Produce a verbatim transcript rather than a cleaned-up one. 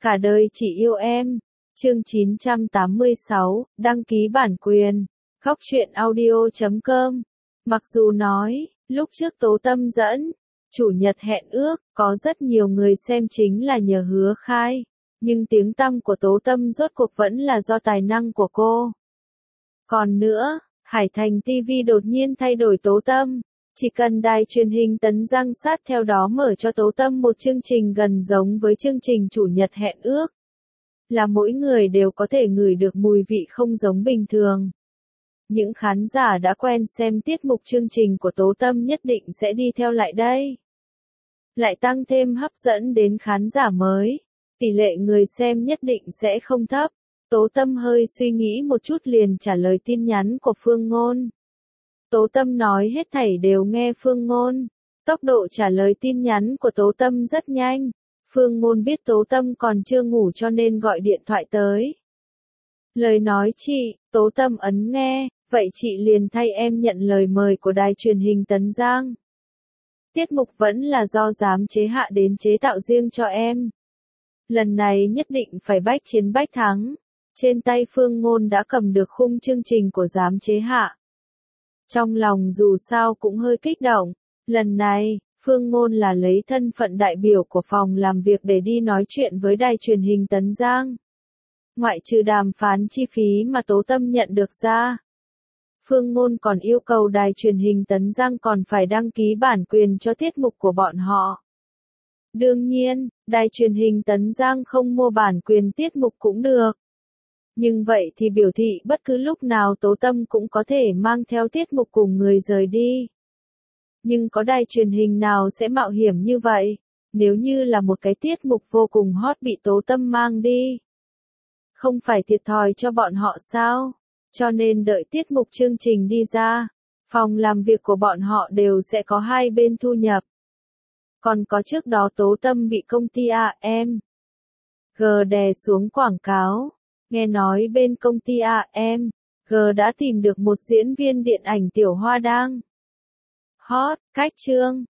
Cả đời chỉ yêu em. Chương chín trăm tám mươi sáu, đăng ký bản quyền. Khóc chuyện audio chấm com. Mặc dù nói, lúc trước Tố Tâm dẫn, chủ nhật hẹn ước, có rất nhiều người xem chính là nhờ Hứa Khai. Nhưng tiếng tăm của Tố Tâm rốt cuộc vẫn là do tài năng của cô. Còn nữa, Hải Thành ti vi đột nhiên thay đổi Tố Tâm. Chỉ cần đài truyền hình Tấn Giang sát theo đó mở cho Tố Tâm một chương trình gần giống với chương trình chủ nhật hẹn ước. Là mỗi người đều có thể ngửi được mùi vị không giống bình thường. Những khán giả đã quen xem tiết mục chương trình của Tố Tâm nhất định sẽ đi theo lại đây. Lại tăng thêm hấp dẫn đến khán giả mới. Tỷ lệ người xem nhất định sẽ không thấp. Tố Tâm hơi suy nghĩ một chút liền trả lời tin nhắn của Phương Ngôn. Tố Tâm nói hết thảy đều nghe Phương Ngôn. Tốc độ trả lời tin nhắn của Tố Tâm rất nhanh. Phương Ngôn biết Tố Tâm còn chưa ngủ cho nên gọi điện thoại tới. Lời nói chị, Tố Tâm ấn nghe, vậy chị liền thay em nhận lời mời của đài truyền hình Tấn Giang. Tiết mục vẫn là do giám chế Hạ đến chế tạo riêng cho em. Lần này nhất định phải bách chiến bách thắng. Trên tay Phương Ngôn đã cầm được khung chương trình của giám chế Hạ. Trong lòng dù sao cũng hơi kích động. Lần này, Phương Ngôn là lấy thân phận đại biểu của phòng làm việc để đi nói chuyện với đài truyền hình Tấn Giang. Ngoại trừ đàm phán chi phí mà Tố Tâm nhận được ra. Phương Ngôn còn yêu cầu đài truyền hình Tấn Giang còn phải đăng ký bản quyền cho tiết mục của bọn họ. Đương nhiên, đài truyền hình Tấn Giang không mua bản quyền tiết mục cũng được. Nhưng vậy thì biểu thị bất cứ lúc nào Tố Tâm cũng có thể mang theo tiết mục cùng người rời đi. Nhưng có đài truyền hình nào sẽ mạo hiểm như vậy, nếu như là một cái tiết mục vô cùng hot bị Tố Tâm mang đi? Không phải thiệt thòi cho bọn họ sao? Cho nên đợi tiết mục chương trình đi ra, phòng làm việc của bọn họ đều sẽ có hai bên thu nhập. Còn có trước đó Tố Tâm bị công ty a em G đè xuống quảng cáo. Nghe nói bên công ty a em G đã tìm được một diễn viên điện ảnh tiểu hoa đang hot, cách chương,